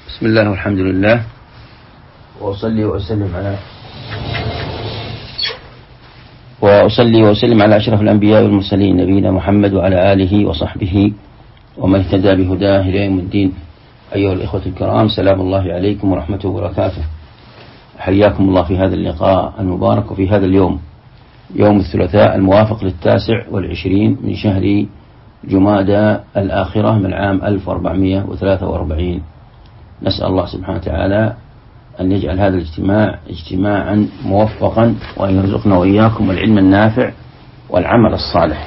بسم الله والحمد لله، وأصلي وأسلم على أشرف الأنبياء والمرسلين نبينا محمد وعلى آله وصحبه ومن اهتدى بهداه إلى يوم الدين. أيها الإخوة الكرام، سلام الله عليكم ورحمته وبركاته. حياكم الله في هذا اللقاء المبارك وفي هذا اليوم، يوم الثلاثاء الموافق 29 من شهر جمادى الآخرة من عام 1443. نسأل الله سبحانه وتعالى أن يجعل هذا الاجتماع اجتماعا موفقا، وأن يرزقنا وإياكم العلم النافع والعمل الصالح.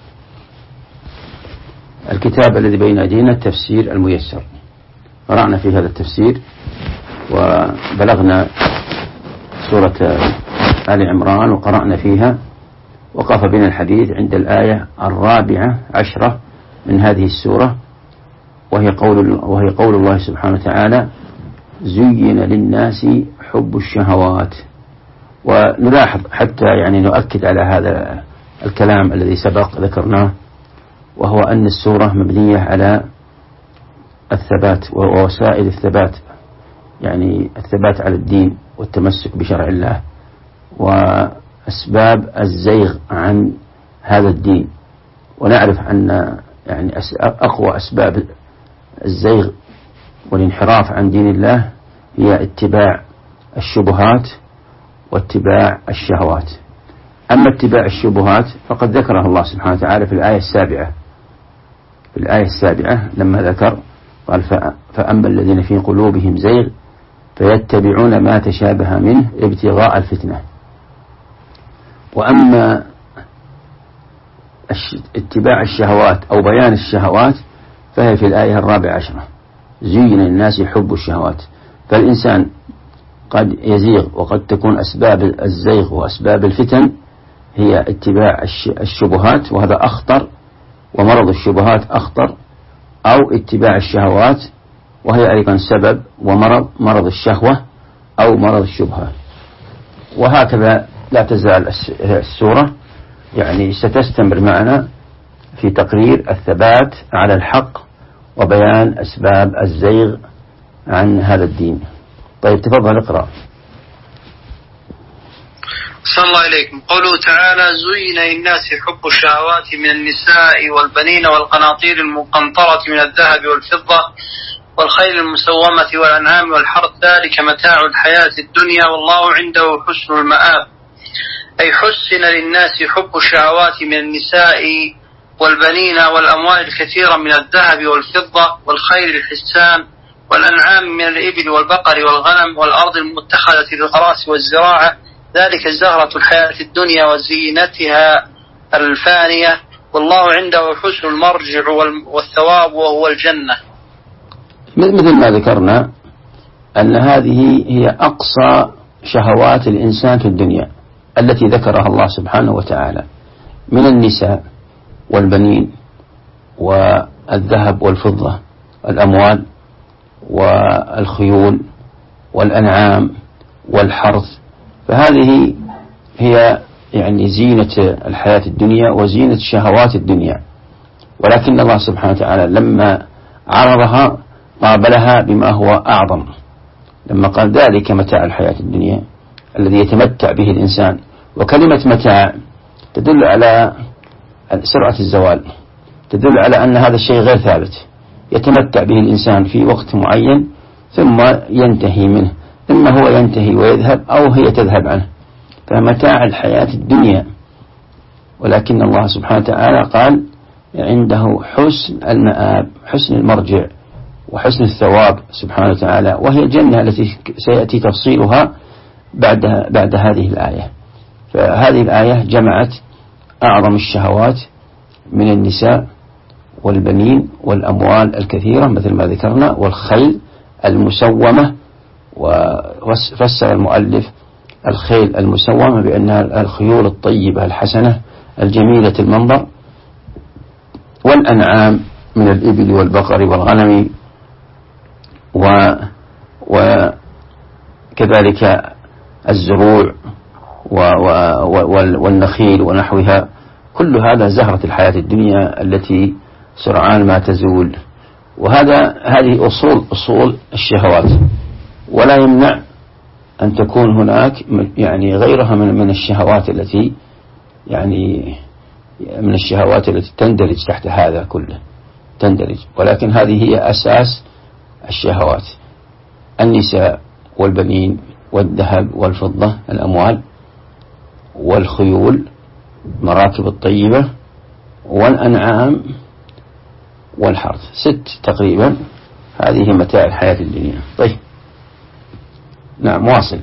الكتاب الذي بين أيدينا التفسير الميسر، قرأنا في هذا التفسير وبلغنا سورة آل عمران وقرأنا فيها، وقف بنا الحديث عند الآية 14 من هذه السورة، وهي قول الله سبحانه وتعالى: زين للناس حب الشهوات. ونلاحظ حتى نؤكد على هذا الكلام الذي سبق ذكرناه، وهو أن السورة مبنية على الثبات ووسائل الثبات، الثبات على الدين والتمسك بشرع الله، وأسباب الزيغ عن هذا الدين. ونعرف أن أقوى أسباب الزيغ والانحراف عن دين الله هي اتباع الشبهات واتباع الشهوات. أما اتباع الشبهات فقد ذكرها الله سبحانه وتعالى في الآية السابعة لما ذكر قال: فأما الذين في قلوبهم زيغ فيتبعون ما تشابه منه ابتغاء الفتنة. وأما اتباع الشهوات أو بيان الشهوات فهي في الآية 14: زين للناس حب الشهوات. فالإنسان قد يزيغ، وقد تكون أسباب الزيغ وأسباب الفتن هي اتباع الشبهات، وهذا أخطر، ومرض الشبهات أخطر، أو اتباع الشهوات وهي أيضا سبب مرض الشهوة أو مرض الشبهة. وهكذا لا تزال السورة ستستمر معنا في تقرير الثبات على الحق وبيان أسباب الزيغ عن هذا الدين. طيب، تفضل اقرأ. صلى الله عليكم. قوله تعالى: زين للناس حب الشهوات من النساء والبنين والقناطير المقنطرة من الذهب والفضة والخيل المسومة والأنعام والحرث، ذلك متاع الحياة الدنيا والله عنده حسن المآب. أي حسن للناس حب الشهوات من النساء والبنين والأموال الكثيرة من الذهب والفضة والخيل الحسان والأنعام من الإبل والبقر والغنم والأرض المتخذة للغراس والزراعة، ذلك زهرة الحياة الدنيا وزينتها الفانية، والله عنده حسن المرجع والثواب وهو الجنة. مثل ما ذكرنا أن هذه هي أقصى شهوات الإنسان في الدنيا التي ذكرها الله سبحانه وتعالى، من النساء والبنين والذهب والفضة والأموال والخيول والأنعام والحرث. فهذه هي زينة الحياة الدنيا وزينة شهوات الدنيا. ولكن الله سبحانه وتعالى لما عرضها قابلها بما هو أعظم، لما قال: ذلك متاع الحياة الدنيا الذي يتمتع به الإنسان. وكلمة متاع تدل على سرعة الزوال، تدل على أن هذا الشيء غير ثابت، يتمتع به الإنسان في وقت معين ثم ينتهي منه، إما هو ينتهي ويذهب أو هي تذهب عنه، فمتاع الحياة الدنيا. ولكن الله سبحانه وتعالى قال: عنده حسن المآب، حسن المرجع وحسن الثواب سبحانه وتعالى، وهي الجنة التي سيأتي تفصيلها بعد هذه الآية. فهذه الآية جمعت أعظم الشهوات من النساء والبنين والأموال الكثيرة مثل ما ذكرنا، والخيل المسومة. وفسر المؤلف الخيل المسومة بأنها الخيول الطيبة الحسنة الجميلة المنظر، والأنعام من الإبل والبقر والغنم، وكذلك الزروع والنخيل ونحوها. كل هذا زهرة الحياة الدنيا التي سرعان ما تزول. هذه أصول الشهوات، ولا يمنع أن تكون هناك يعني غيرها من الشهوات التي يعني من الشهوات التي تندرج تحت هذا كله تندرج، ولكن هذه هي أساس الشهوات: النساء والبنين والذهب والفضة، الأموال والخيول، مراكب الطيبة، والأنعام والحرث. 6 تقريبا، هذه متاع الحياة الدنيا. طيب نعم، واصل.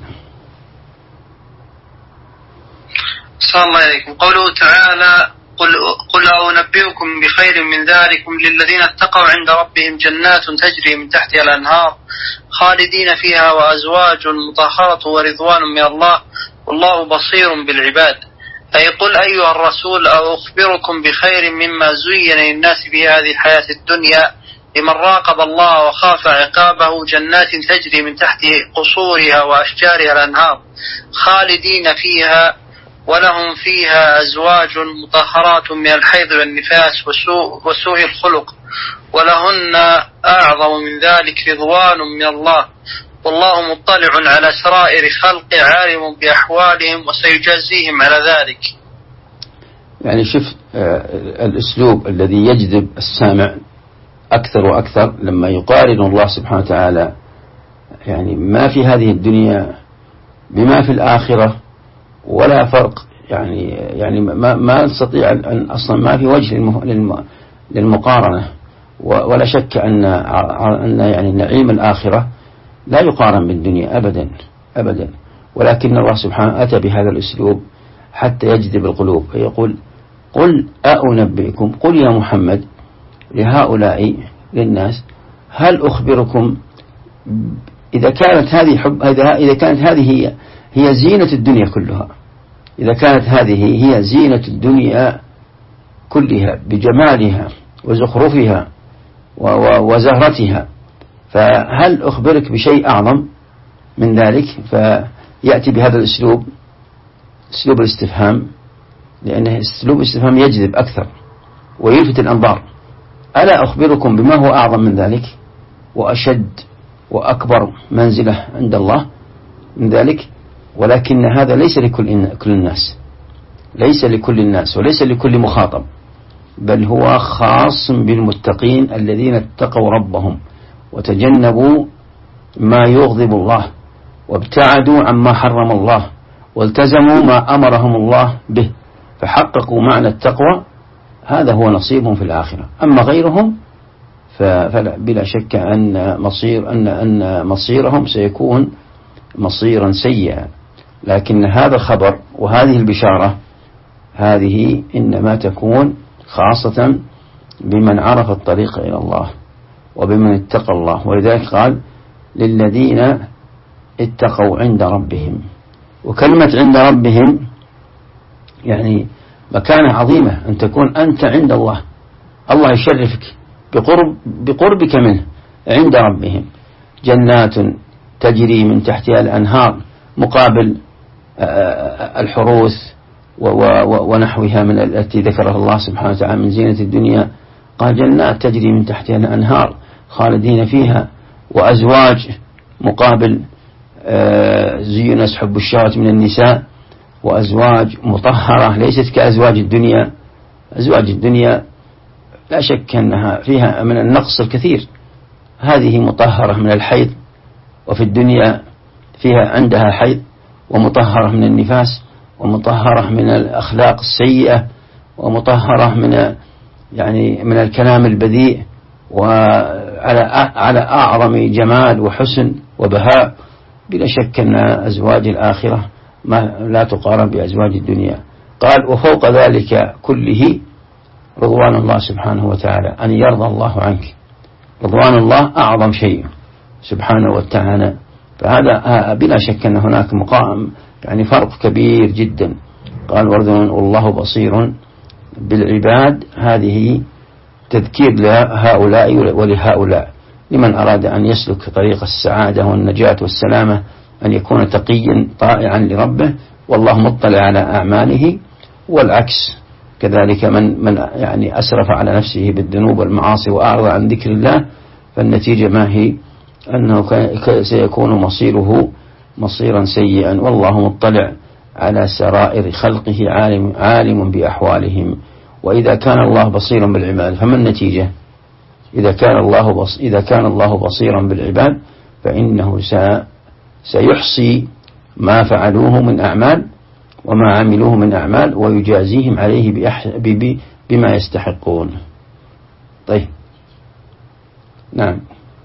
صلى الله عليكم. قوله تعالى: قل أنبئكم بخير من ذلكم للذين اتقوا عند ربهم جنات تجري من تحتها الأنهار خالدين فيها وأزواج مطهرة ورضوان من الله والله بصير بالعباد. أي قل أيها الرسول أخبركم بخير مما زين للناس في هذه الحياة الدنيا لمن راقب الله وخاف عقابه: جنات تجري من تحت قصورها وأشجارها الأنهار خالدين فيها ولهم فيها أزواج مطهرات من الحيض والنفاس وسوء الخلق ولهن أعظم من ذلك رضوان من الله والله مطلع على سرائر خلق عالم بأحوالهم وسيجازيهم على ذلك. يعني شوف الأسلوب الذي يجذب السامع أكثر وأكثر لما يقارن الله سبحانه وتعالى يعني ما في هذه الدنيا بما في الآخرة، ولا فرق، يعني ما نستطيع أن أصلا ما في وجه للمقارنة، ولا شك أن يعني نعيم الآخرة لا يقارن بالدنيا أبدا أبدا، ولكن الله سبحانه أتى بهذا الأسلوب حتى يجذب القلوب، فيقول: قل أنبئكم، قل يا محمد لهؤلاء للناس: هل أخبركم إذا كانت هذه هي زينة الدنيا كلها، إذا كانت هذه هي زينة الدنيا كلها بجمالها وزخرفها وزهرتها، فهل أخبرك بشيء أعظم من ذلك؟ فيأتي بهذا الأسلوب، أسلوب الاستفهام، لأنه أسلوب الاستفهام يجذب أكثر ويلفت الأنظار. ألا أخبركم بما هو أعظم من ذلك وأشد وأكبر منزلة عند الله من ذلك؟ ولكن هذا ليس لكل الناس، ليس لكل الناس وليس لكل مخاطب، بل هو خاص بالمتقين الذين اتقوا ربهم وتجنبوا ما يغضب الله وابتعدوا عما حرم الله والتزموا ما أمرهم الله به، فحققوا معنى التقوى. هذا هو نصيبهم في الآخرة. أما غيرهم فبلا شك أن مصيرهم سيكون مصيرا سيئا. لكن هذا الخبر وهذه البشارة هذه إنما تكون خاصة بمن عرف الطريق إلى الله وبمن اتقى الله، ولذلك قال: للذين اتقوا عند ربهم. وكلمة عند ربهم يعني مكانة عظيمة، أن تكون أنت عند الله، الله يشرفك بقربك منه. عند ربهم جنات تجري من تحتها الأنهار، مقابل الحروث ونحوها من التي ذكرها الله سبحانه وتعالى من زينة الدنيا، قال: جنات تجري من تحتها الأنهار خالدين فيها، وأزواج مقابل زين حب الشهوات من النساء، وأزواج مطهرة ليست كأزواج الدنيا. أزواج الدنيا لا شك أنها فيها من النقص الكثير، هذه مطهرة من الحيض، وفي الدنيا فيها عندها حيض، ومطهرة من النفاس، ومطهرة من الأخلاق السيئة، ومطهرة من الكلام البذيء، وعلى أعظم جمال وحسن وبهاء. بلا شك أن أزواج الآخرة لا تقارن بأزواج الدنيا. قال: وفوق ذلك كله رضوان الله سبحانه وتعالى، أن يرضى الله عنك. رضوان الله أعظم شيء سبحانه وتعالى، فهذا بلا شك أن هناك مقام فرق كبير جدا. قال: والله بصير بالعباد، هذه تذكير لهؤلاء ولهؤلاء، لمن أراد أن يسلك طريق السعادة والنجاة والسلامة، أن يكون تقيا طائعا لربه والله مطلع على أعماله، والعكس كذلك من أسرف على نفسه بالذنوب والمعاصي وأعرض عن ذكر الله فالنتيجة ما هي؟ أنه سيكون مصيره مصيرا سيئا، والله مطلع على سرائر خلقه، عالم بأحوالهم. وإذا كان الله بصيرا بالعباد فما النتيجة؟ إذا كان الله بصيرا بالعباد فإنه سيحصي ما فعلوه من أعمال وما عملوه من أعمال، ويجازيهم عليه بما يستحقون. طيب، نعم.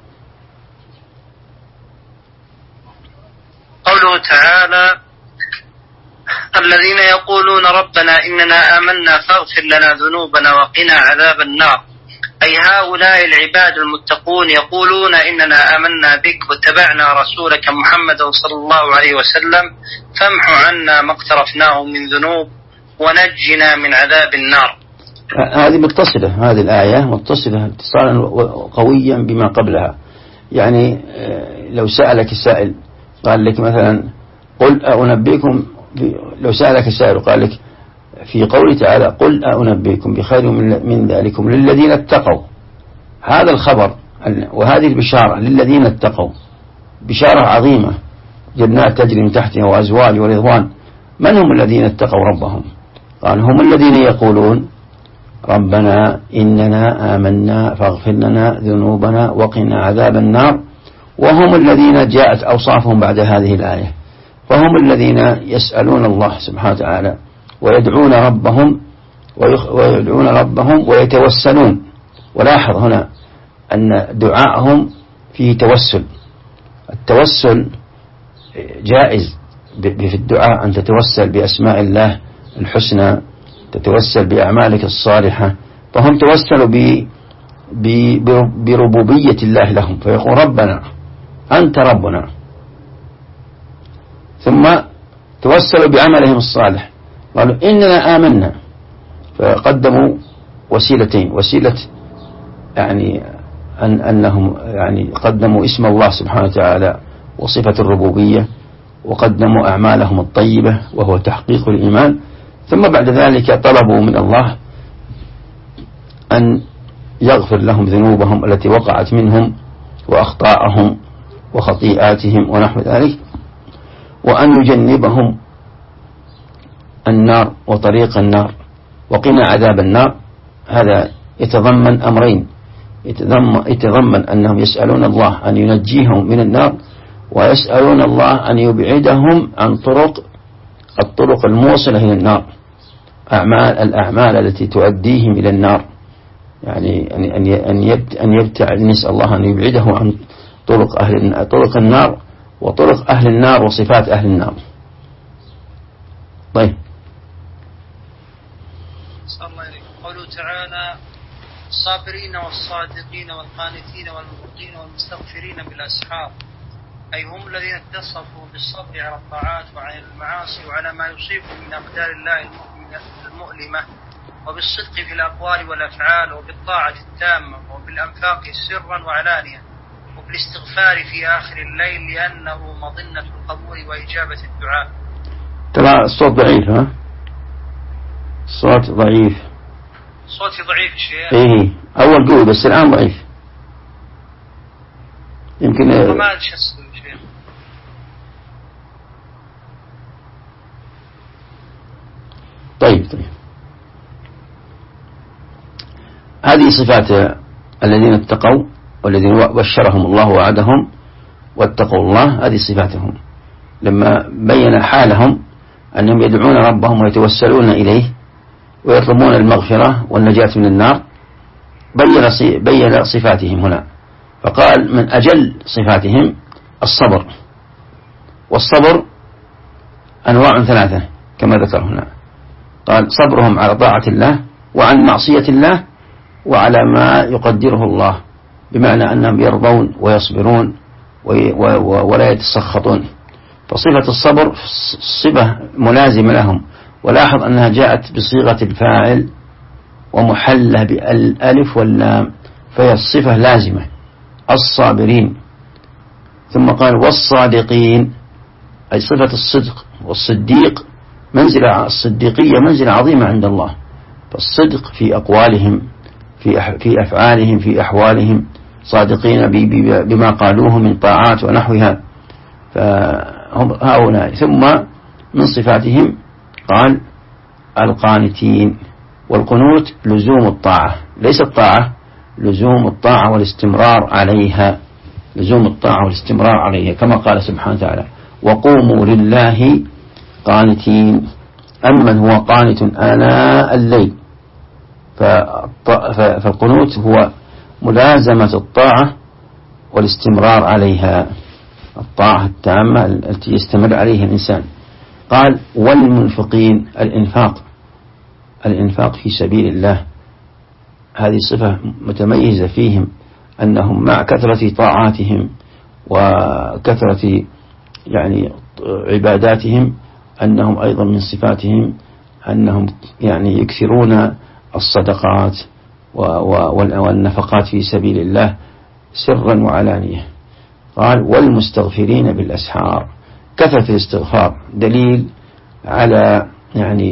قوله تعالى: الذين يقولون ربنا إننا آمنا فاغفر لنا ذنوبنا وقنا عذاب النار، أي هؤلاء العباد المتقون يقولون إننا آمنا بك واتبعنا رسولك محمد صلى الله عليه وسلم فامح عنا ما اقترفناه من ذنوب ونجنا من عذاب النار. هذه متصلة، هذه الآية متصلة اتصالا قويا بما قبلها. يعني لو سألك السائل قال لك مثلا قل أنبئكم، لو سألك السائل قال لك في قوله تعالى قل أنبئكم بخير من ذلكم للذين اتقوا، هذا الخبر وهذه البشارة للذين اتقوا بشارة عظيمة، جنات تجري من تحتها وأزواج ورضوان. من هم الذين اتقوا ربهم؟ قال هم الذين يقولون ربنا إننا آمنا فاغفر لنا ذنوبنا وقنا عذاب النار، وهم الذين جاءت أوصافهم بعد هذه الآية، فهم الذين يسألون الله سبحانه وتعالى ويدعون ربهم ويتوسلون. ولاحظ هنا أن دعاءهم فيه توسل. التوسل جائز في الدعاء، أن تتوسل بأسماء الله الحسنى، تتوسل بأعمالك الصالحة. فهم توسلوا بربوبية الله لهم، فيقول ربنا أنت ربنا، ثم توسلوا بعملهم الصالح قالوا إننا آمنا، فقدموا وسيلتين، وسيلة يعني أنهم يعني قدموا اسم الله سبحانه وتعالى وصفة الربوبية، وقدموا أعمالهم الطيبة وهو تحقيق الإيمان، ثم بعد ذلك طلبوا من الله أن يغفر لهم ذنوبهم التي وقعت منهم وأخطاءهم وخطيئاتهم ونحو ذلك، وأن يجنبهم النار وطريق النار وقنا عذاب النار. هذا يتضمن أمرين، يتضمن أنهم يسألون الله أن ينجيهم من النار، ويسألون الله أن يبعدهم عن الطرق الموصلة إلى النار، الأعمال التي تؤديهم إلى النار، يعني أن يبتعد، نسأل الله أن يبعده عن طرق النار وطرق أهل النار وصفات أهل النار. طيب، صلى الله عليه وسلم. قوله تعالى: الصابرين والصادقين والقانتين والمطيعين والمستغفرين بالأسحار، أي هم الذين اتصفوا بالصبر على الطاعات وعن المعاصي وعلى ما يصيبهم من أقدار الله المؤلمة، وبالصدق في الأقوال والأفعال، وبالطاعة التامة، وبالأنفاق سرا وعلانية، وبالاستغفار في آخر الليل لأنه مظنة القبول وإجابة الدعاء. ترى الصوت ضعيف، ها؟ الصوت ضعيف. صوتي ضعيف شيء. إيه، أول قوي بس الآن ضعيف. يمكن ما أدري شيء. طيب. هذه صفات الذين اتقوا والذين بشرهم الله ووعدهم واتقوا الله، هذه صفاتهم. لما بين حالهم أنهم يدعون ربهم ويتوسلون إليه ويطلبون المغفرة والنجاة من النار، بين صفاتهم هنا، فقال من أجل صفاتهم الصبر. والصبر أنواع ثلاثة كما ذكر هنا، قال صبرهم على طاعة الله وعن معصية الله وعلى ما يقدره الله، بمعنى أنهم يرضون ويصبرون ولا يتسخطون. فصفة الصبر صفة ملازمة لهم، ولاحظ أنها جاءت بصيغة الفاعل ومحلة بالألف واللام، فهي الصفة لازمة، الصابرين. ثم قال والصادقين، أي صفة الصدق. والصديق الصديقية منزلة عظيمة عند الله، فالصدق في أقوالهم، في أفعالهم، في أحوالهم، صادقين بما قالوه من طاعات ونحوها، فهم هؤلاء. ثم من صفاتهم قال القانتين. والقنوت لزوم الطاعة، ليس الطاعة، لزوم الطاعة والاستمرار عليها، لزوم الطاعة والاستمرار عليها، كما قال سبحانه وتعالى وقوموا لله قانتين. أمن هو قانت آناء الليل، فالقنوت هو ملازمة الطاعة والاستمرار عليها، الطاعة التامة التي يستمر عليها الإنسان. قال والمنفقين، الإنفاق في سبيل الله، هذه صفة متميزة فيهم، أنهم مع كثرة طاعاتهم وكثرة يعني عباداتهم أنهم أيضا من صفاتهم أنهم يعني يكثرون الصدقات والنفقات في سبيل الله سرا وعلانية. قال والمستغفرين بالأسحار، كثرة الاستغفار دليل على يعني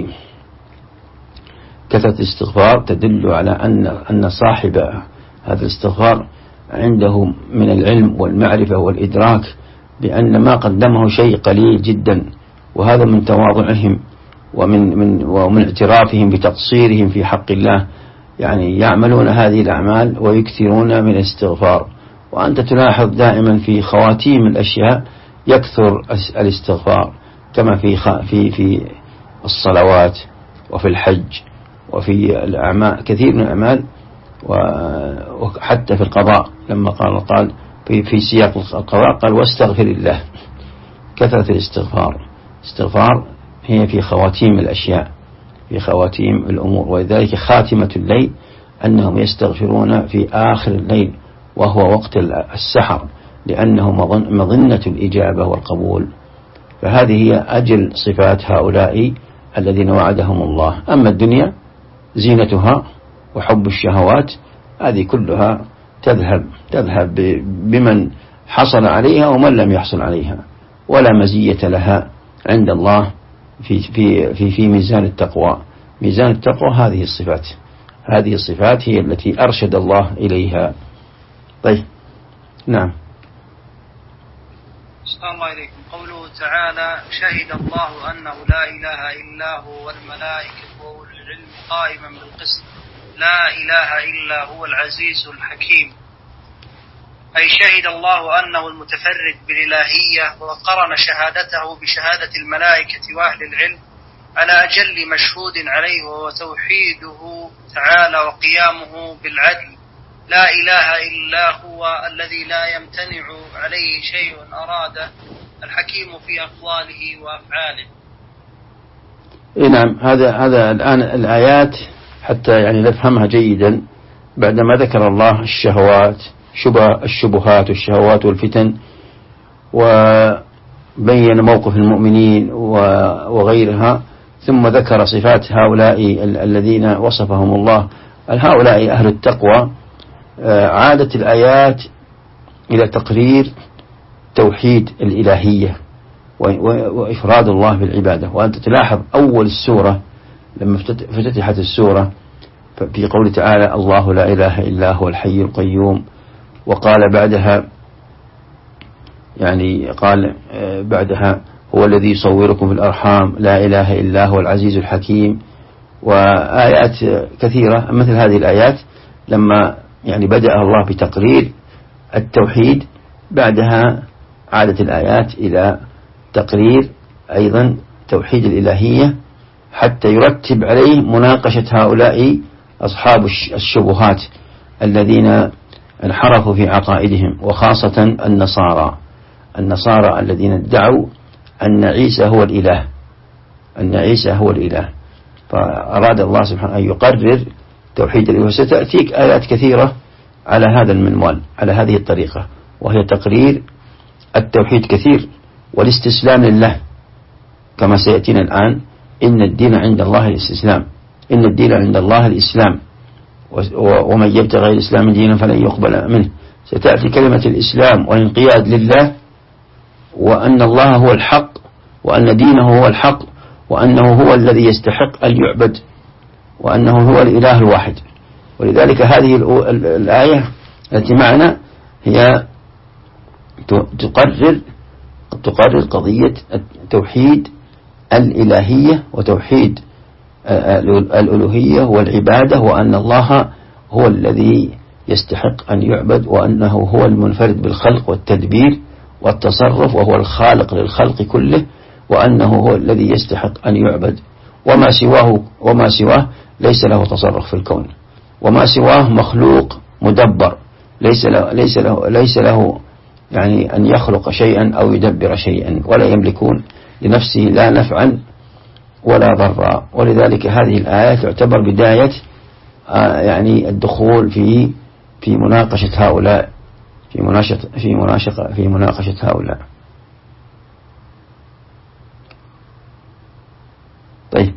كثرة الاستغفار تدل على أن صاحب هذا الاستغفار عنده من العلم والمعرفة والإدراك بأن ما قدمه شيء قليل جدا، وهذا من تواضعهم ومن اعترافهم بتقصيرهم في حق الله، يعني يعملون هذه الأعمال ويكثرون من الاستغفار. وأنت تلاحظ دائما في خواتيم الأشياء يكثر الاستغفار، كما في الصلوات وفي الحج وفي الأعمال، كثير من الأعمال، وحتى في القضاء لما قال في سياق القضاء قال واستغفر الله. كثرة الاستغفار هي في خواتيم الأشياء، في خواتيم الأمور، ولذلك خاتمة الليل أنهم يستغفرون في آخر الليل وهو وقت السحر، لأنه مظنة الإجابة والقبول. فهذه هي أجل صفات هؤلاء الذين وعدهم الله. أما الدنيا زينتها وحب الشهوات هذه كلها تذهب بمن حصل عليها ومن لم يحصل عليها، ولا مزية لها عند الله في ميزان التقوى. ميزان التقوى هذه الصفات هي التي أرشد الله إليها. طيب نعم. صلى الله عليكم. قوله تعالى شهد الله أنه لا إله إلا هو والملائكة وأولو العلم قائما بالقسط لا إله إلا هو العزيز الحكيم، أي شهد الله أنه المتفرد بالإلهية، وقرن شهادته بشهادة الملائكة وأهل العلم على أجل مشهود عليه، وهو توحيده تعالى وقيامه بالعدل. لا إله إلا هو الذي لا يمتنع عليه شيء أراده، الحكيم في أقواله وأفعاله. نعم. هذا الآن الآيات حتى يعني نفهمها جيدا، بعدما ذكر الله الشبهات والشهوات والفتن، وبين موقف المؤمنين وغيرها، ثم ذكر صفات هؤلاء الذين وصفهم الله، هؤلاء أهل التقوى. عادت الآيات إلى تقرير توحيد الإلهية وإفراد الله بالعبادة. وأنت تلاحظ أول السورة لما فتتحت السورة في قول تعالى الله لا إله إلا هو الحي القيوم، وقال بعدها هو الذي يصوركم في الأرحام لا إله إلا هو العزيز الحكيم، وآيات كثيرة مثل هذه الآيات. لما يعني بدأ الله بتقرير التوحيد، بعدها عادت الآيات إلى تقرير أيضا توحيد الإلهية، حتى يرتب عليه مناقشة هؤلاء أصحاب الشبهات الذين انحرفوا في عقائدهم، وخاصة النصارى الذين ادعوا أن عيسى هو الإله. فأراد الله سبحانه أن يقرر توحيد الإله، وستأتيك آيات كثيرة على هذا المنوال، على هذه الطريقة، وهي تقرير التوحيد كثير والاستسلام لله، كما سيأتينا الآن إن الدين عند الله الاستسلام، إن الدين عند الله الإسلام، ومن يبتغي الإسلام دينا فلن يقبل منه. ستأتي كلمة الإسلام والانقياد لله، وأن الله هو الحق، وأن دينه هو الحق، وأنه هو الذي يستحق أن يعبد، وأنه هو الإله الواحد. ولذلك هذه الآية التي معنا هي تقرر قضية توحيد الإلهية وتوحيد الألوهية والعبادة، وأن الله هو الذي يستحق أن يعبد، وأنه هو المنفرد بالخلق والتدبير والتصرف، وهو الخالق للخلق كله، وأنه هو الذي يستحق أن يعبد، وما سواه ليس له تصرف في الكون، وما سواه مخلوق مدبر، ليس له يعني أن يخلق شيئا أو يدبر شيئا، ولا يملكون لنفسه لا نفعا ولا ضرا. ولذلك هذه الآية تعتبر بداية يعني الدخول في مناقشة هؤلاء، في مناقشة هؤلاء. طيب،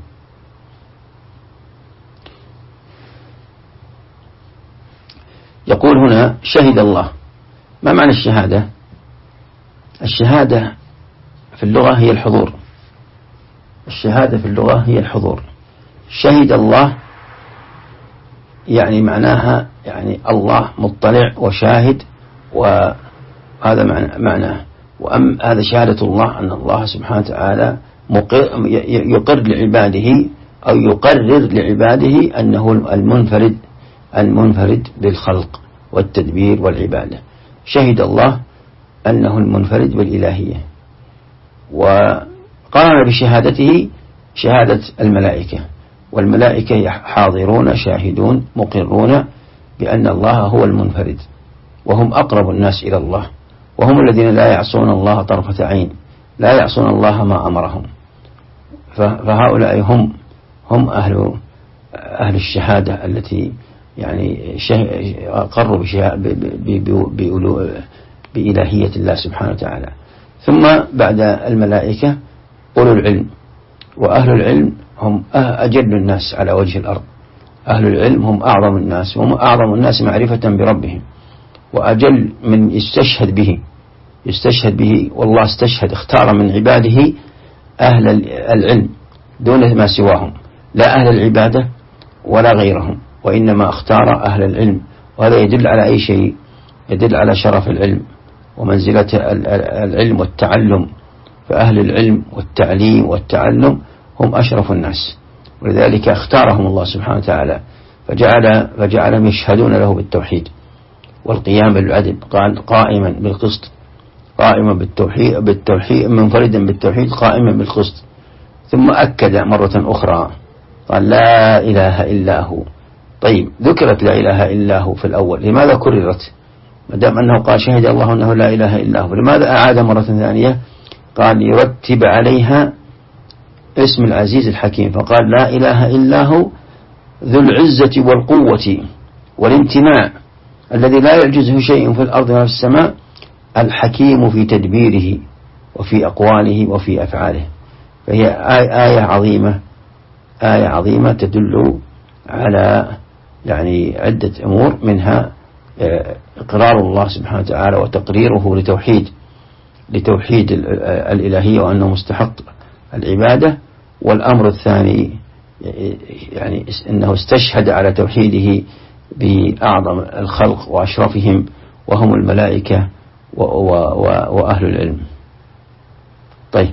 يقول هنا شهد الله. ما معنى الشهادة؟ الشهادة في اللغة هي الحضور. الشهادة في اللغة هي الحضور. شهد الله يعني معناها يعني الله مطلع وشاهد، وهذا معناه. هذا شهادة الله أن الله سبحانه وتعالى يقر لعباده أو يقرر لعباده أنه المنفرد بالخلق والتدبير والعبادة. شهد الله أنه المنفرد بالإلهية، وقام بشهادته شهادة الملائكة، والملائكة حاضرون شاهدون مقرون بأن الله هو المنفرد، وهم أقرب الناس إلى الله، وهم الذين لا يعصون الله طرفة عين، لا يعصون الله ما أمرهم. فهؤلاء هم أهل الشهادة التي يعني أقروا بإلهية الله سبحانه وتعالى. ثم بعد الملائكة أولو العلم، وأهل العلم هم أجل الناس على وجه الأرض. أهل العلم هم أعظم الناس، وهم أعظم الناس معرفة بربهم، وأجل من يستشهد به. والله اختار من عباده أهل العلم دون ما سواهم، لا أهل العبادة ولا غيرهم، وإنما اختار أهل العلم. وهذا يدل على أي شيء؟ يدل على شرف العلم ومنزلة العلم والتعلم. فأهل العلم والتعليم والتعلم هم أشرف الناس، ولذلك اختارهم الله سبحانه وتعالى فجعلهم يشهدون له بالتوحيد والقيام بالعدل، قال قائما بالقسط، قائما بالتوحيد منفردا بالتوحيد قائما بالقسط. ثم أكد مرة أخرى قال لا إله إلا هو. طيب، ذكرت لا إله إلا هو في الأول، لماذا كررت؟ ما دام أنه قال شهد الله أنه لا إله إلا هو، لماذا أعاد مرة ثانية؟ قال يرتب عليها اسم العزيز الحكيم، فقال لا إله إلا هو ذو العزة والقوة والامتناع الذي لا يعجزه شيء في الأرض ولا في السماء، الحكيم في تدبيره وفي أقواله وفي أفعاله. فهي آية عظيمة تدل على يعني عدة أمور، منها إقرار الله سبحانه وتعالى وتقريره لتوحيد الإلهية وأنه مستحق العبادة. والأمر الثاني يعني أنه استشهد على توحيده بأعظم الخلق وأشرفهم، وهم الملائكة وأهل العلم. طيب،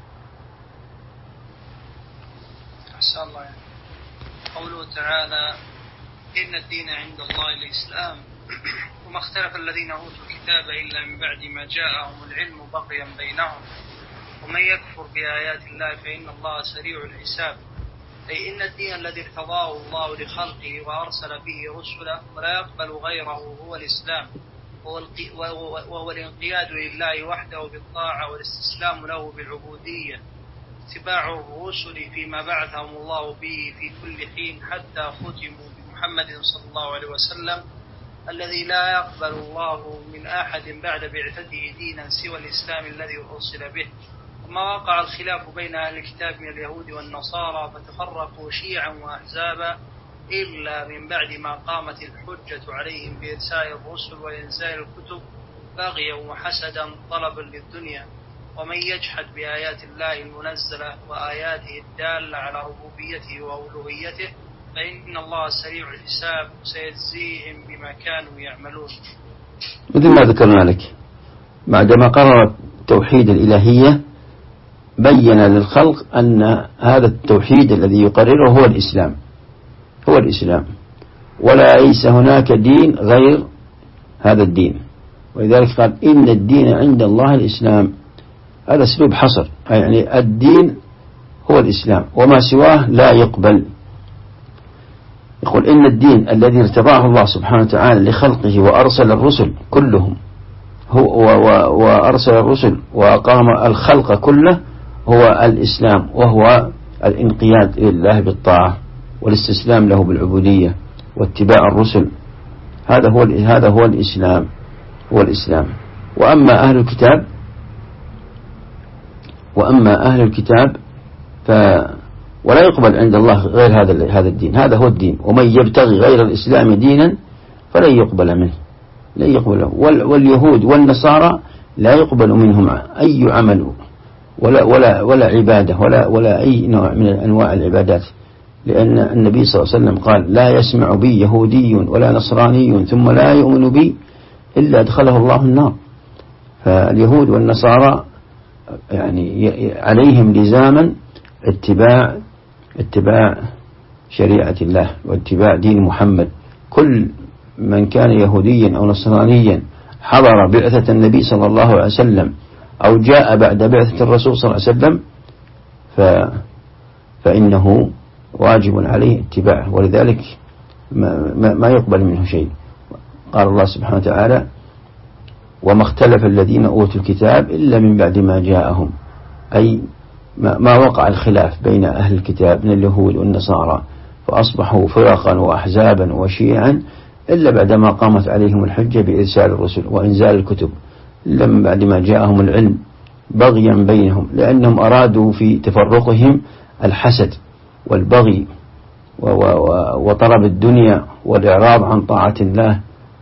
أحسن الله. قوله تعالى إن الدين عند الله الإسلام وما اختلف الذين أوتوا الكتاب إلا من بعد ما جاءهم العلم بغيا بينهم ومن يكفر بآيات الله فإن الله سريع الحساب. أي إن الدين الذي ارتضاه الله لخلقه وأرسل به رسله ولا يقبل غيره هو الإسلام، وهو الانقياد لله وحده بالطاعة والاستسلام له بالعبودية، اتباع الرسل فيما بعثهم الله به في كل حين حتى ختموا بمحمد صلى الله عليه وسلم الذي لا يقبل الله من أحد بعد بعثته دينا سوى الإسلام الذي أرسل به. وما وقع الخلاف بين أهل الكتاب من اليهود والنصارى فتفرقوا شيعا وأحزابا إلا من بعد ما قامت الحجة عليهم بإرسال الرسل وإنزال الكتب بغيا وحسدا طلبا للدنيا. ومن يجحد بآيات الله المنزلة وآياته الدالة على ربوبيته وألوهيته فإن الله سريع الحساب سيجزيهم بما كانوا يعملون. مثل ما ذكرنا لك، بعدما قرر توحيد الإلهية بين للخلق أن هذا التوحيد الذي يقرره هو الإسلام، هو الإسلام، ولا ليس هناك دين غير هذا الدين. ولذلك قال إن الدين عند الله الإسلام. هذا أسلوب حصر، يعني الدين هو الإسلام وما سواه لا يقبل. يقول إن الدين الذي ارتضاه الله سبحانه وتعالى لخلقه وأرسل الرسل كلهم وأرسل الرسل وأقام الخلق كله هو الإسلام، وهو الانقياد لله بالطاعة والاستسلام له بالعبودية واتباع الرسل. هذا هو الإسلام، هو الإسلام. وأما أهل الكتاب ولا يقبل عند الله غير هذا الدين، هذا هو الدين. ومن يبتغي غير الإسلام دينا فلن يقبل منه، لن يقبل. واليهود والنصارى لا يقبل منهم أي عمل ولا عبادة ولا أي نوع من أنواع العبادات، لأن النبي صلى الله عليه وسلم قال لا يسمع بي يهودي ولا نصراني ثم لا يؤمن بي إلا أدخله الله النار. فاليهود والنصارى يعني عليهم لزاما اتباع شريعة الله واتباع دين محمد. كل من كان يهوديا أو نصرانيا حضر بعثة النبي صلى الله عليه وسلم أو جاء بعد بعثة الرسول صلى الله عليه وسلم فإنه واجب عليه اتباعه، ولذلك ما يقبل منه شيء. قال الله سبحانه وتعالى وما اختلف الذين أوتوا الكتاب إلا من بعد ما جاءهم، أي ما وقع الخلاف بين أهل الكتاب من اليهود والنصارى فأصبحوا فرقا وأحزابا وشيعا إلا بعدما قامت عليهم الحجة بإرسال الرسل وإنزال الكتب، إلا من بعد ما جاءهم العلم بغيا بينهم، لأنهم أرادوا في تفرقهم الحسد والبغي وطلب الدنيا والإعراض عن طاعة الله.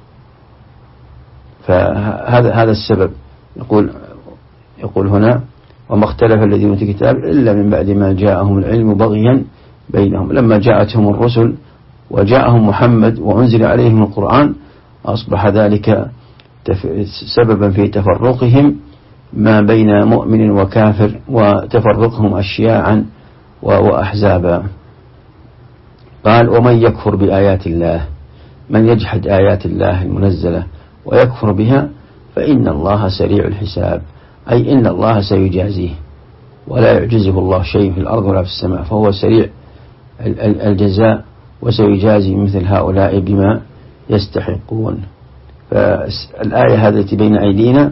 فهذا السبب. يقول هنا وما اختلف الذين أوتوا الكتاب إلا من بعد ما جاءهم العلم بغيا بينهم. لما جاءتهم الرسل وجاءهم محمد وأنزل عليهم القرآن أصبح ذلك سببا في تفرقهم ما بين مؤمن وكافر وتفرقهم أشياعا وأحزابا. قال ومن يكفر بآيات الله، من يجحد آيات الله المنزلة ويكفر بها فإن الله سريع الحساب، أي إن الله سيجازيه ولا يعجزه الله شيء في الأرض ولا في السماء، فهو سريع الجزاء وسيجازي مثل هؤلاء بما يستحقون. فالآية هذه التي بين أيدينا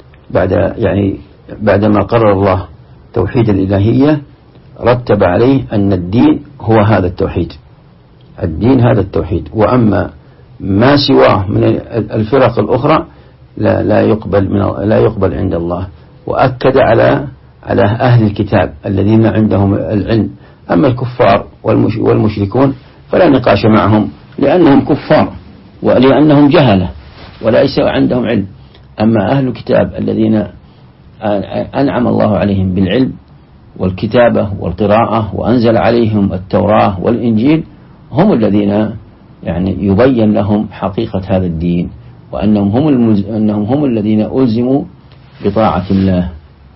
بعدما قرر الله توحيد الإلهية رتب عليه أن الدين هو هذا التوحيد، الدين هذا التوحيد، وأما ما سواه من الفرق الأخرى لا يقبل عند الله. وأكد على أهل الكتاب الذين عندهم العلم. أما الكفار والمشركون فلا نقاش معهم لأنهم كفار ولأنهم جهلة وليس عندهم علم. أما أهل الكتاب الذين أنعم الله عليهم بالعلم والكتابة والقراءة وأنزل عليهم التوراة والإنجيل هم الذين يعني يبين لهم حقيقة هذا الدين، وأنهم هم الذين ألزموا بطاعة الله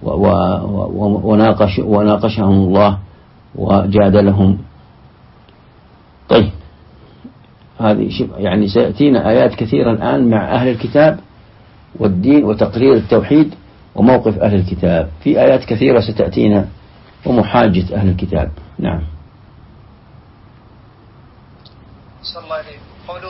وناقشهم الله وجادلهم. طيب هذه يعني سيأتينا آيات كثيرة الآن مع أهل الكتاب والدين وتقرير التوحيد وموقف أهل الكتاب. في آيات كثيرة ستأتينا ومحاجة أهل الكتاب. نعم. صلى الله عليه.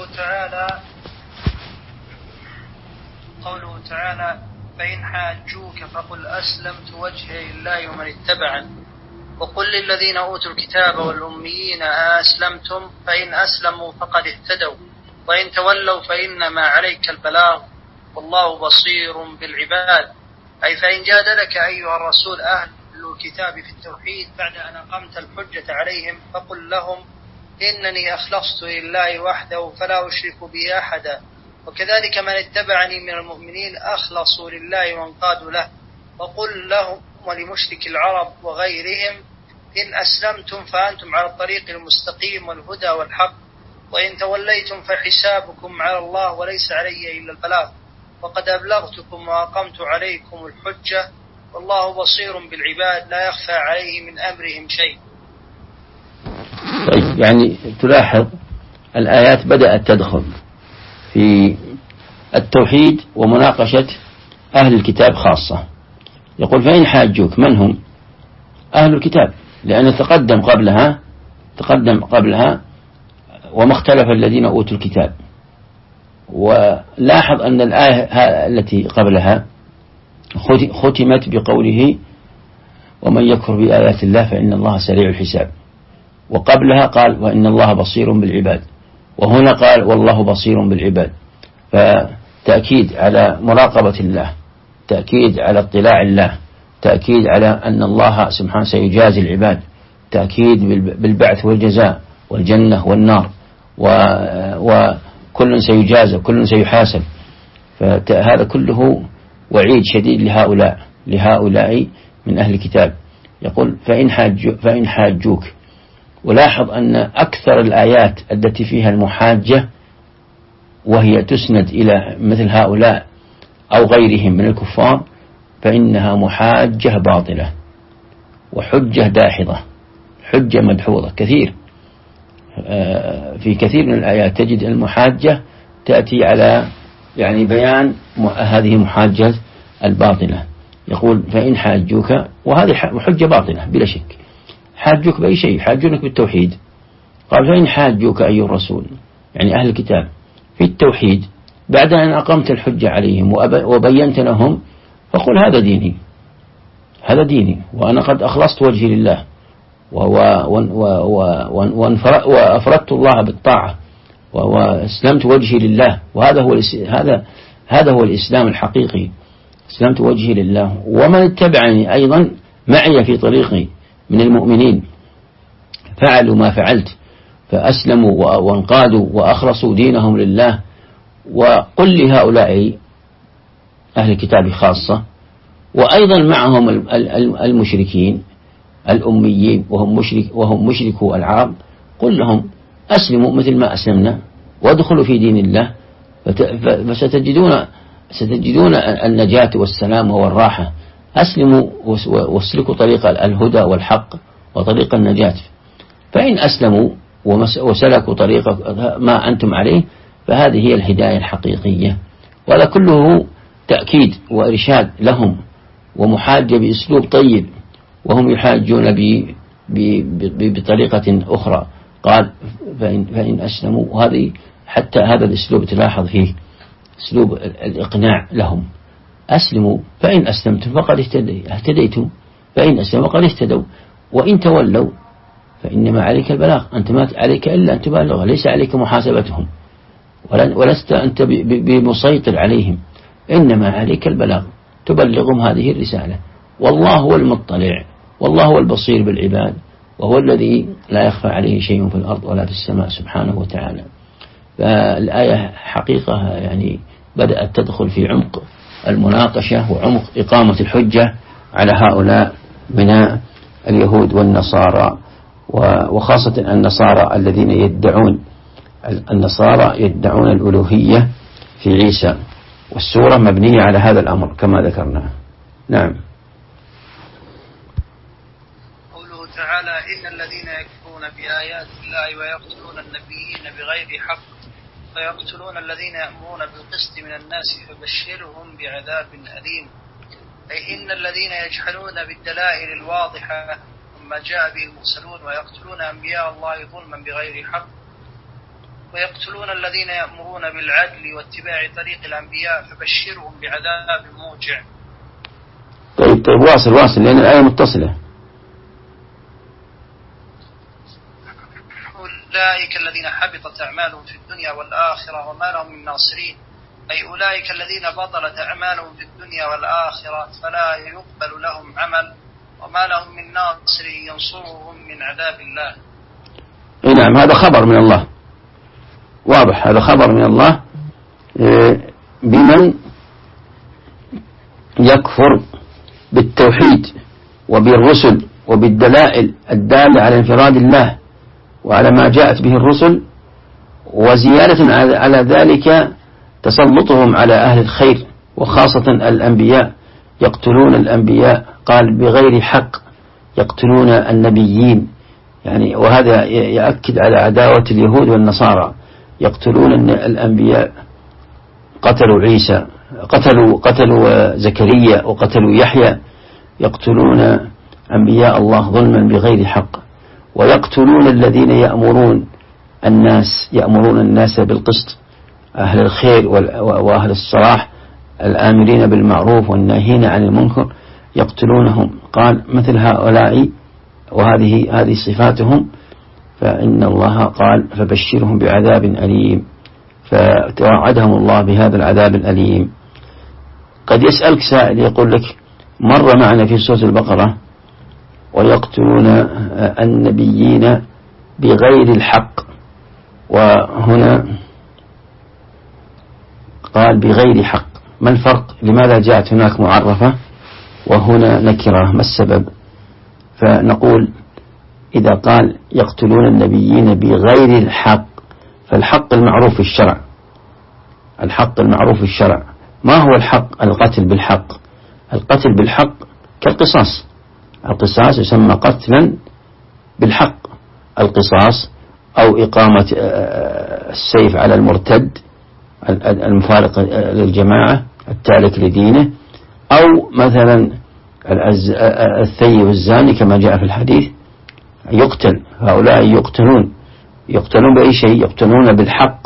قوله تعالى فإن حاجوك فقل أسلمت وجهي لله ومن اتبعني وقل للذين أوتوا الكتاب والأميين أسلمتم فإن أسلموا فقد اهتدوا وإن تولوا فإنما عليك البلاغ والله بصير بالعباد. أي فإن جادلك أيها الرسول أهل الكتاب في التوحيد بعد أن أقمت الحجة عليهم فقل لهم إنني أخلصت لله وحده فلا أشرك به أحدا وكذلك من اتبعني من المؤمنين أخلصوا لله وانقادوا له. وقل لهم ولمشرك العرب وغيرهم إن أسلمتم فأنتم على الطريق المستقيم والهدى والحق وإن توليتم فحسابكم على الله وليس علي إلا البلاغ. وقد أبلغتكم وأقمت عليكم الحجة والله بصير بالعباد لا يخفى عليه من أمرهم شيء. طيب، يعني تلاحظ الآيات بدأت تدخل في التوحيد ومناقشة أهل الكتاب خاصة. يقول فإن حاجوك، من هم أهل الكتاب؟ لأن تقدم قبلها وما اختلف الذين أوتوا الكتاب. ولاحظ أن الآية التي قبلها ختمت بقوله ومن يكفر بآيات الله فإن الله سريع الحساب، وقبلها قال وإن الله بصير بالعباد، وهنا قال والله بصير بالعباد. فتأكيد على مراقبة الله، تأكيد على اطلاع الله، تأكيد على أن الله سبحانه سيجازي العباد، تأكيد بالبعث والجزاء والجنة والنار، وكل سيجازى كل سيحاسب. فهذا كله وعيد شديد لهؤلاء من أهل الكتاب. يقول فإن حاجوك. ولاحظ أن أكثر الآيات التي فيها المحاجة وهي تسند إلى مثل هؤلاء أو غيرهم من الكفار فإنها محاجة باطلة وحجة داحضة، حجة مدحوظة. في كثير من الآيات تجد المحاجة تأتي على يعني بيان هذه محاجة الباطلة. يقول فإن حاجوك، وهذه حجة باطلة بلا شك. حاجوك بأي شيء، حاجونك بالتوحيد. قال فإن حاجوك أيها الرسول، يعني أهل الكتاب، في التوحيد بعد أن أقمت الحجة عليهم وبينت لهم، فقل هذا ديني وأنا قد أخلصت وجهي لله وأفردت الله بالطاعة وأسلمت وجهي لله، وهذا هو الإسلام الحقيقي. أسلمت وجهي لله ومن اتبعني أيضا معي في طريقي من المؤمنين فعلوا ما فعلت، فأسلموا وانقادوا وأخلصوا دينهم لله. وقل لهؤلاء أهل الكتاب خاصة وأيضا معهم المشركين الأميين وهم مشركو العرب، قل لهم أسلموا مثل ما أسلمنا وادخلوا في دين الله، فستجدون النجاة والسلام والراحة. أسلموا واسلكوا طريق الهدى والحق وطريق النجاة. فإن أسلموا وسلكوا طريق ما أنتم عليه فهذه هي الهداية الحقيقية. وهذا كله تأكيد وإرشاد لهم ومحاجة بأسلوب طيب، وهم يحاجون بطريقة أخرى. قال فإن أسلموا، وهذه حتى هذا الأسلوب تلاحظ فيه أسلوب الإقناع لهم. أسلموا فإن أسلمتم فقد اهتديتم، فإن أسلموا فقد اهتدوا، وإن تولوا فإنما عليك البلاغ، أنت ما عليك إلا أن تبلغ، ليس عليك محاسبتهم ولست أنت بمسيطر عليهم، إنما عليك البلاغ، تبلغهم هذه الرسالة. والله هو المطلع والله هو البصير بالعباد، وهو الذي لا يخفى عليه شيء في الأرض ولا في السماء سبحانه وتعالى. فالآية حقيقة يعني بدأت تدخل في عمق المناقشة وعمق إقامة الحجة على هؤلاء من اليهود والنصارى، وخاصة النصارى الذين يدعون الألوهية في عيسى، والسورة مبنية على هذا الأمر كما ذكرنا. نعم. قوله تعالى إن الذين يكفرون بآيات الله ويقتلون النبيين بغير حق ويقتلون الذين يأمرون بالقسط من الناس فبشرهم بعذاب أليم. أي إن الذين يجحدون بالدلائل الواضحة ما جاء به المرسلون ويقتلون أنبياء الله ظلما بغير حق ويقتلون الذين يأمرون بالعدل واتباع طريق الأنبياء فبشرهم بعذاب موجع. طيب واصل لأن الآية متصلة. أولئك الذين حبطت أعمالهم في الدنيا والآخرة وما لهم من ناصرين. أي أولئك الذين بطلت أعمالهم في الدنيا والآخرة فلا يقبل لهم عمل وما لهم من ناصر ينصرهم من عذاب الله. نعم، هذا خبر من الله واضح، هذا خبر من الله بمن يكفر بالتوحيد وبالرسل وبالدلائل الدالة على انفراد الله وعلى ما جاءت به الرسل، وزيادة على ذلك تسلطهم على أهل الخير وخاصة الأنبياء يقتلون الأنبياء، قال بغير حق، يقتلون النبيين يعني، وهذا يؤكد على عداوة اليهود والنصارى. يقتلون الأنبياء، قتلوا عيسى، قتلوا زكريا وقتلوا يحيى، يقتلون أنبياء الله ظلما بغير حق. ويقتلون الذين يأمرون الناس بالقسط، أهل الخير وأهل الصلاح، الآمرين بالمعروف والناهين عن المنكر، يقتلونهم. قال مثل هؤلاء وهذه صفاتهم، فإن الله قال فبشرهم بعذاب أليم، فتوعدهم الله بهذا العذاب الأليم. قد يسألك سائل يقول لك مر معنا في سورة البقرة ويقتلون النبيين بغير الحق، وهنا قال بغير حق، ما الفرق؟ لماذا جاءت هناك معرفة وهنا نكرة؟ ما السبب؟ فنقول إذا قال يقتلون النبيين بغير الحق، فالحق المعروف في الشرع، الحق المعروف في الشرع ما هو الحق؟ القتل بالحق. القتل بالحق كالقصاص، القصاص يسمى قتلا بالحق، القصاص أو إقامة السيف على المرتد المفارق للجماعة التارك لدينه، أو مثلا الثيب الزاني كما جاء في الحديث يقتل. هؤلاء يقتلون بأي شيء؟ يقتلون بالحق.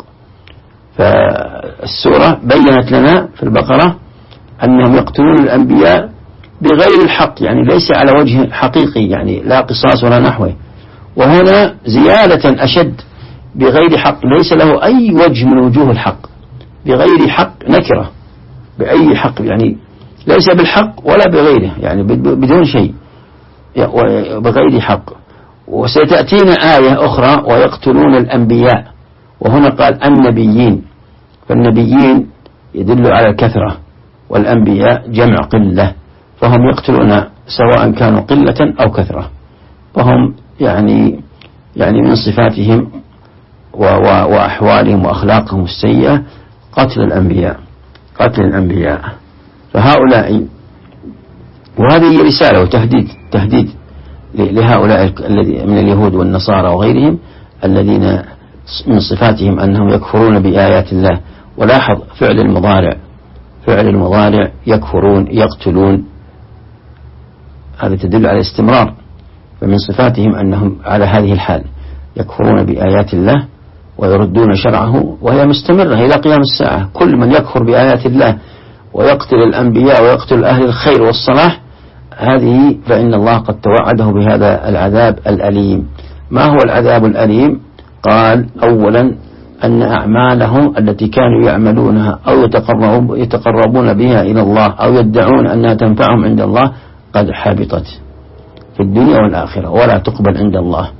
فالسورة بيّنت لنا في البقرة أنهم يقتلون الأنبياء بغير الحق، يعني ليس على وجه حقيقي، يعني لا قصاص ولا نحوه. وهنا زيادة أشد، بغير حق ليس له أي وجه من وجوه الحق، بغير حق نكرة، بأي حق يعني ليس بالحق ولا بغيره، يعني بدون شيء، بغير حق. وستأتينا آية أخرى ويقتلون الأنبياء، وهنا قال النبيين، فالنبيين يدل على الكثرة والأنبياء جمع قلة، فهم يقتلون سواء كانوا قلة أو كثرة، فهم يعني من صفاتهم وأحوالهم وأخلاقهم السيئة قتل الأنبياء. فهؤلاء، وهذه رسالة وتهديد لهؤلاء من اليهود والنصارى وغيرهم الذين من صفاتهم أنهم يكفرون بآيات الله. ولاحظ فعل المضارع يكفرون يقتلون، هذا تدل على استمرار. فمن صفاتهم أنهم على هذه الحال يكفرون بآيات الله ويردون شرعه، وهي مستمرة إلى قيام الساعة. كل من يكفر بآيات الله ويقتل الأنبياء ويقتل أهل الخير والصلاح، هذه فإن الله قد توعده بهذا العذاب الأليم. ما هو العذاب الأليم؟ قال أولا أن أعمالهم التي كانوا يعملونها أو يتقربون بها إلى الله أو يدعون أنها تنفعهم عند الله قد حبطت في الدنيا والآخرة ولا تقبل عند الله.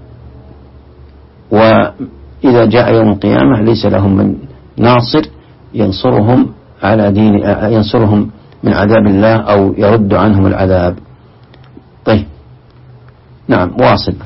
وإذا جاء يوم القيامة ليس لهم من ناصر ينصرهم من عذاب الله أو يرد عنهم العذاب. طيب نعم واصل.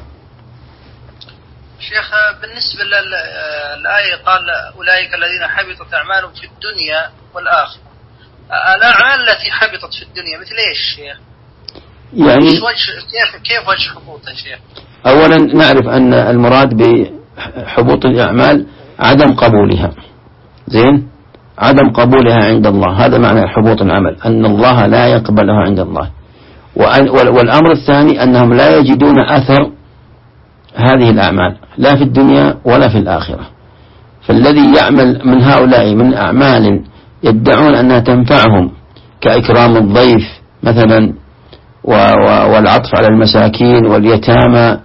شيخ بالنسبة للآية قال أولئك الذين حبطت أعمالهم في الدنيا والآخرة، الأعمال التي حبطت في الدنيا مثل إيش شيخ؟ يعني كيف وجه حبوطها شيخ؟ أولا نعرف أن المراد بحبوط الأعمال عدم قبولها، زين، عدم قبولها عند الله، هذا معنى حبوط العمل، أن الله لا يقبلها عند الله. والأمر الثاني أنهم لا يجدون أثر هذه الأعمال لا في الدنيا ولا في الآخرة. فالذي يعمل من هؤلاء من أعمال يدعون أنها تنفعهم كإكرام الضيف مثلا والعطف على المساكين واليتامى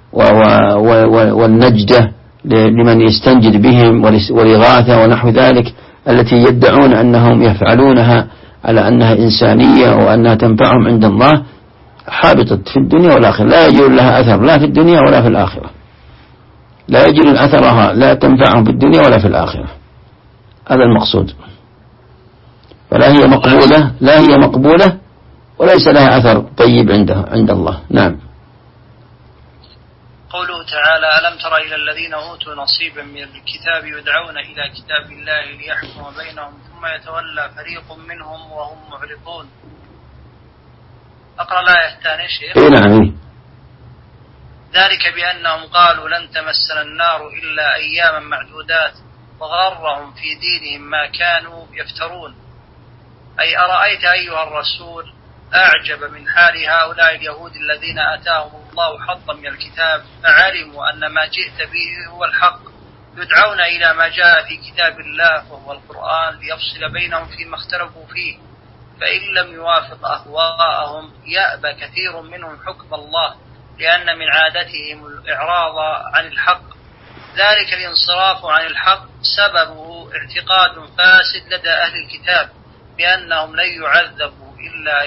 والنجدة لمن يستنجد بهم والإغاثة ونحو ذلك، التي يدعون أنهم يفعلونها على أنها إنسانية وأنها تنفعهم عند الله، حابطت في الدنيا والآخرة، لا يجد لها أثر لا في الدنيا ولا في الآخرة، لا يجد أثرها، لا تنفعهم في الدنيا ولا في الآخرة. هذا المقصود. فلا هي مقبولة وليس لها أثر طيب عند الله. نعم. قوله تعالى ألم تر إلى الذين أوتوا نصيبا من الكتاب يدعون إلى كتاب الله ليحكم بينهم ثم ثم يتولى فريق منهم وهم معرضون. أقرأ الآية الثانية شيخ. نعم. ذلك بأنهم قالوا لن تمسنا النار إلا أياما معدودات وغرهم في دينهم ما كانوا يفترون. أي أرأيت أيها الرسول أعجب من حال هؤلاء اليهود الذين آتاهم الله حظا من الكتاب فعلموا أن ما جئت به هو الحق، يدعون إلى ما جاء في كتاب الله وهو القرآن ليفصل بينهم فيما اختلفوا فيه، فإن لم يوافق أهواءهم يأبى كثير منهم حكم الله لأن من عادتهم الإعراض عن الحق. ذلك الانصراف عن الحق سببه اعتقاد فاسد لدى أهل الكتاب بأنهم لن يعذبوا إلا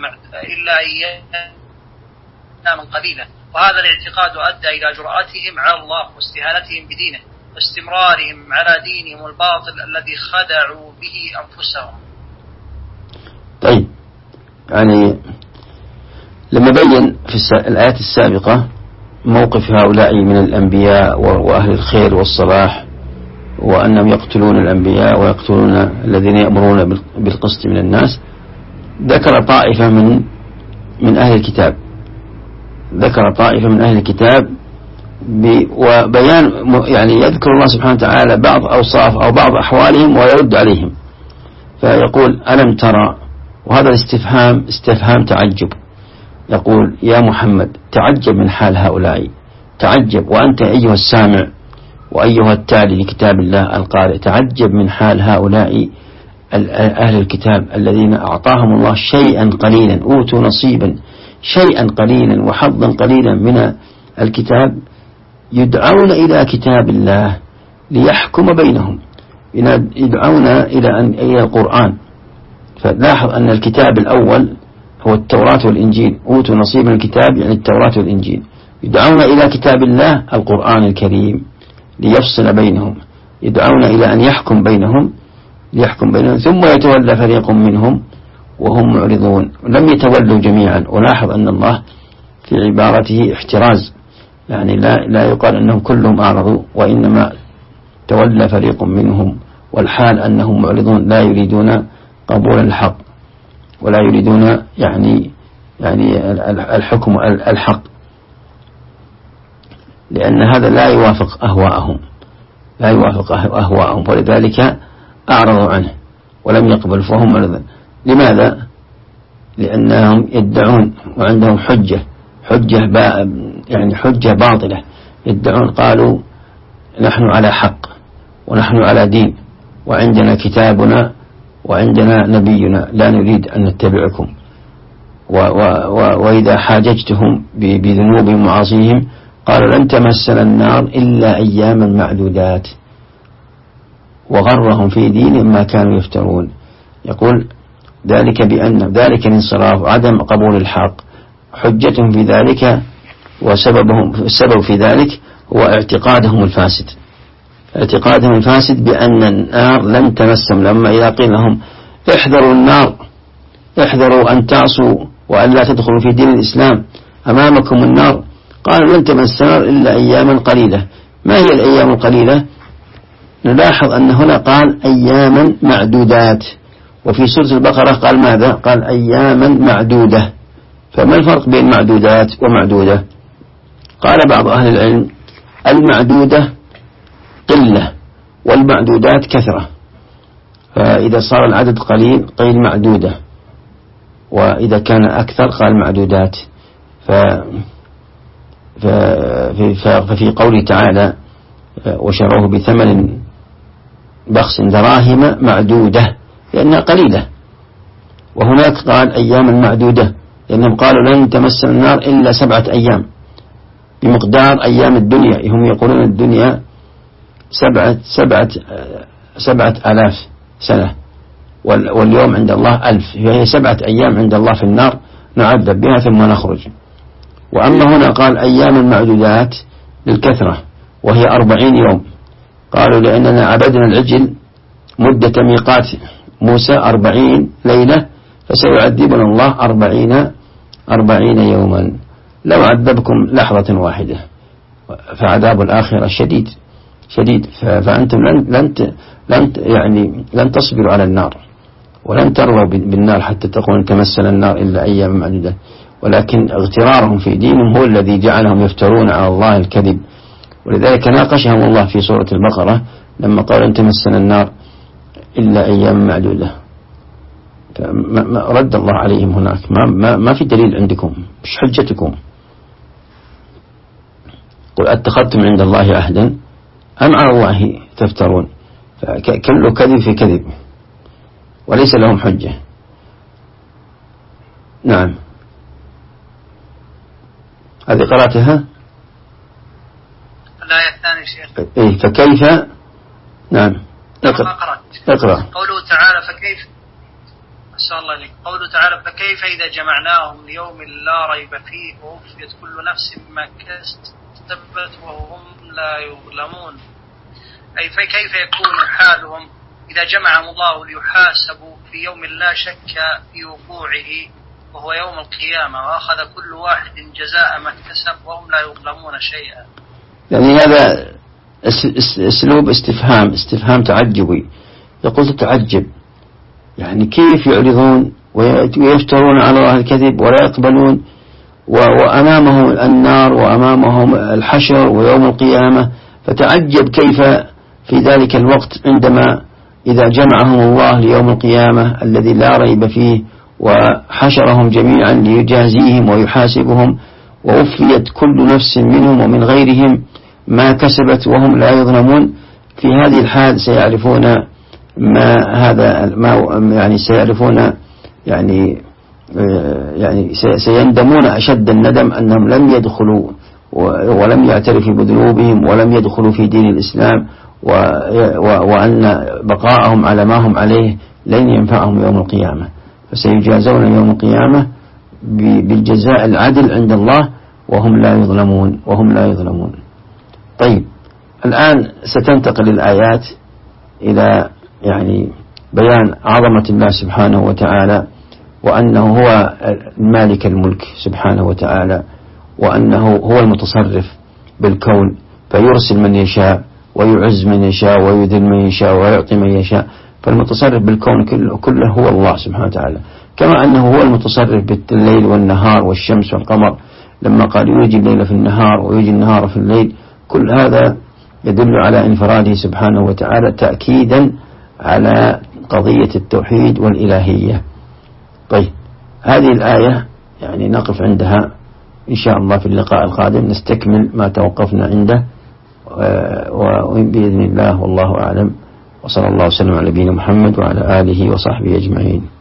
أياما قليلة، وهذا الاعتقاد أدى إلى جرأتهم على الله واستهانتهم بدينه واستمرارهم على دينهم الباطل الذي خدعوا به أنفسهم. طيب، يعني لما بين في الآيات السابقة موقف هؤلاء من الأنبياء وأهل الخير والصلاح وأنهم يقتلون الأنبياء ويقتلون الذين يأمرون بالقسط من الناس، ذكر طائفة من أهل الكتاب، ذكر طائفة من أهل الكتاب وبيان يعني يذكر الله سبحانه وتعالى بعض أوصاف أو بعض أحوالهم ويرد عليهم، فيقول ألم ترى، وهذا استفهام تعجب، يقول يا محمد تعجب من حال هؤلاء، تعجب وأنت أيها السامع وأيها التالي لكتاب الله القارئ، تعجب من حال هؤلاء أهل الكتاب الذين أعطاهم الله شيئا قليلا، أوتوا نصيبا شيئا قليلا وحظا قليلا من الكتاب، يدعون إلى كتاب الله ليحكم بينهم، يدعون إلى القرآن. فلاحظ أن الكتاب الأول هو التوراة والإنجيل، أوتوا نصيب من الكتاب يعني التوراة والإنجيل، يدعون إلى كتاب الله القرآن الكريم ليفصل بينهم، يدعون إلى أن يحكم بينهم ثم يتولى فريق منهم وهم معرضون. لم يتولوا جميعا، ولاحظ أن الله في عبارته احتراز، يعني لا يقال أنهم كلهم أعرضوا، وإنما تولى فريق منهم، والحال أنهم معرضون لا يريدون قبول الحق ولا يريدون يعني الحكم الحق، لأن هذا لا يوافق أهواءهم، ولذلك أعرضوا عنه ولم يقبل فهم معرضون. لماذا؟ لأنهم يدعون وعندهم حجة باطلة، يدعون قالوا نحن على حق ونحن على دين وعندنا كتابنا وعندنا نبينا لا نريد أن نتبعكم، وإذا حاججتهم بذنوبهم ومعاصيهم قالوا لن تمسنا النار إلا أياما معدودات، وغرهم في دينهم ما كانوا يفترون. يقول ذلك بأن ذلك الانصراف عدم قبول الحق حجتهم في ذلك، السبب في ذلك هو اعتقادهم الفاسد بأن النار لن تمسهم. لما إذا قيل لهم احذروا النار، احذروا أن تعصوا وأن لا تدخلوا في دين الإسلام، أمامكم النار، قالوا لن تمسنا إلا أياما قليلة. ما هي الأيام القليلة؟ نلاحظ أن هنا قال أياما معدودات، وفي سورة البقرة قال ماذا؟ قال أياما معدودة. فما الفرق بين معدودات ومعدودة؟ قال بعض أهل العلم المعدودة قلة والمعدودات كثرة، فإذا صار العدد قليل قيل معدودة، وإذا كان أكثر قال معدودات. ففي قوله تعالى وشروه بثمن بخس دراهم معدودة لأنها قليلة، وهناك قال أياما معدودة لأنهم قالوا لن تمسنا النار إلا 7 أيام بمقدار أيام الدنيا. هم يقولون الدنيا 7,000 سنة، واليوم عند الله 1000، فهي 7 أيام عند الله في النار نعذب بها ثم نخرج. وأما هنا قال أيام معدودات للكثرة وهي 40 يوم، قالوا لأننا عبدنا العجل مدة ميقات موسى 40 ليلة، فسيعذبنا الله 40 يوما. لو عذبكم لحظة واحدة فعذاب الآخرة شديد. شديد. فأنتم لن تصبروا على النار، ولن تروا بالنار حتى تقولون تمسنا النار إلا أيام معدودة، ولكن اغترارهم في دينهم هو الذي جعلهم يفترون على الله الكذب. ولذلك ناقشهم الله في سورة البقرة لما قال أن تمسنا النار إلا أيام معدودة، رد الله عليهم هناك، ما في دليل عندكم، مش حجتكم. قل أتخذتم عند الله عهدا أم على الله تفترون، فكل كذب في كذب وليس لهم حجة. نعم، هذه قرأتها؟ الآية الثانية شيخ. إيه، فكيف؟ نعم، اقرأ. قوله تعالى فكيف، أسأل الله عليك، قوله تعالى فكيف إذا جمعناهم ليوم لا ريب فيه ووفيت كل نفس ما كسبت وهم لا يظلمون، أي فكيف يكون حالهم إذا جمعهم الله ليحاسبوا في يوم لا شك في وقوعه وهو يوم القيامة، وأخذ كل واحد جزاء ما اكتسب وهم لا يظلمون شيئا. يعني هذا اسلوب استفهام تعجبي، يقول تتعجب، يعني كيف يعرضون ويفترون على الله الكذب ولا يقبلون، وأمامهم النار وأمامهم الحشر ويوم القيامة، فتعجب كيف في ذلك الوقت عندما إذا جمعهم الله ليوم القيامة الذي لا ريب فيه وحشرهم جميعا ليجازيهم ويحاسبهم، ووفيت كل نفس منهم ومن غيرهم ما كسبت وهم لا يظلمون. في هذه الحال سيعرفون يعني سيعرفون يعني سيندمون أشد الندم أنهم لم يدخلوا ولم يعترفوا بذنوبهم ولم يدخلوا في دين الإسلام، وأن بقاءهم على ما هم عليه لن ينفعهم يوم القيامة، فسيجازون يوم القيامة بالجزاء العدل عند الله وهم لا يظلمون. طيب، الآن ستنتقل الآيات إلى يعني بيان عظمة الله سبحانه وتعالى، وأنه هو مالك الملك سبحانه وتعالى، وأنه هو المتصرف بالكون، فيرسل من يشاء ويعز من يشاء ويذل من يشاء ويعطي من يشاء، فالمتصرف بالكون كله هو الله سبحانه وتعالى. كما أنه هو المتصرف بالليل والنهار والشمس والقمر، لما قال يولج الليل في النهار ويولج النهار في الليل، كل هذا يدل على انفراده سبحانه وتعالى تأكيدا على قضية التوحيد والإلهية. طيب، هذه الآية يعني نقف عندها إن شاء الله، في اللقاء القادم نستكمل ما توقفنا عنده، وبإذن الله، والله أعلم، وصلى الله وسلم على نبينا محمد وعلى آله وصحبه أجمعين.